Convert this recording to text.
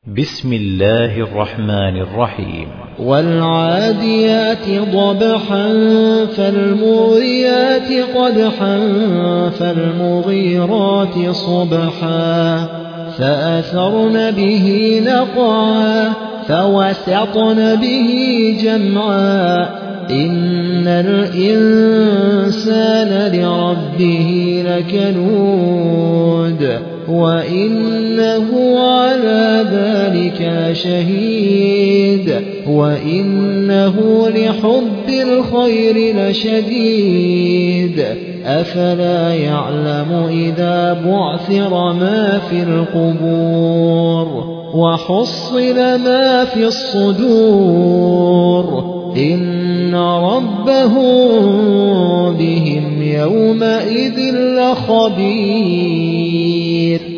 بسم الله الرحمن الرحيم. والعاديات ضبحا فالموريات قدحا فالمغيرات صبحا فأثرن به نقعا فوسطن به جمعا إن الإنسان لربه لكنود وإنه على ذلك لشهيد وإنه لحب الخير لشديد أفلا يعلم إذا بعثر ما في القبور وحصل ما في الصدور إن ربهم بهم يومئذ لخبير.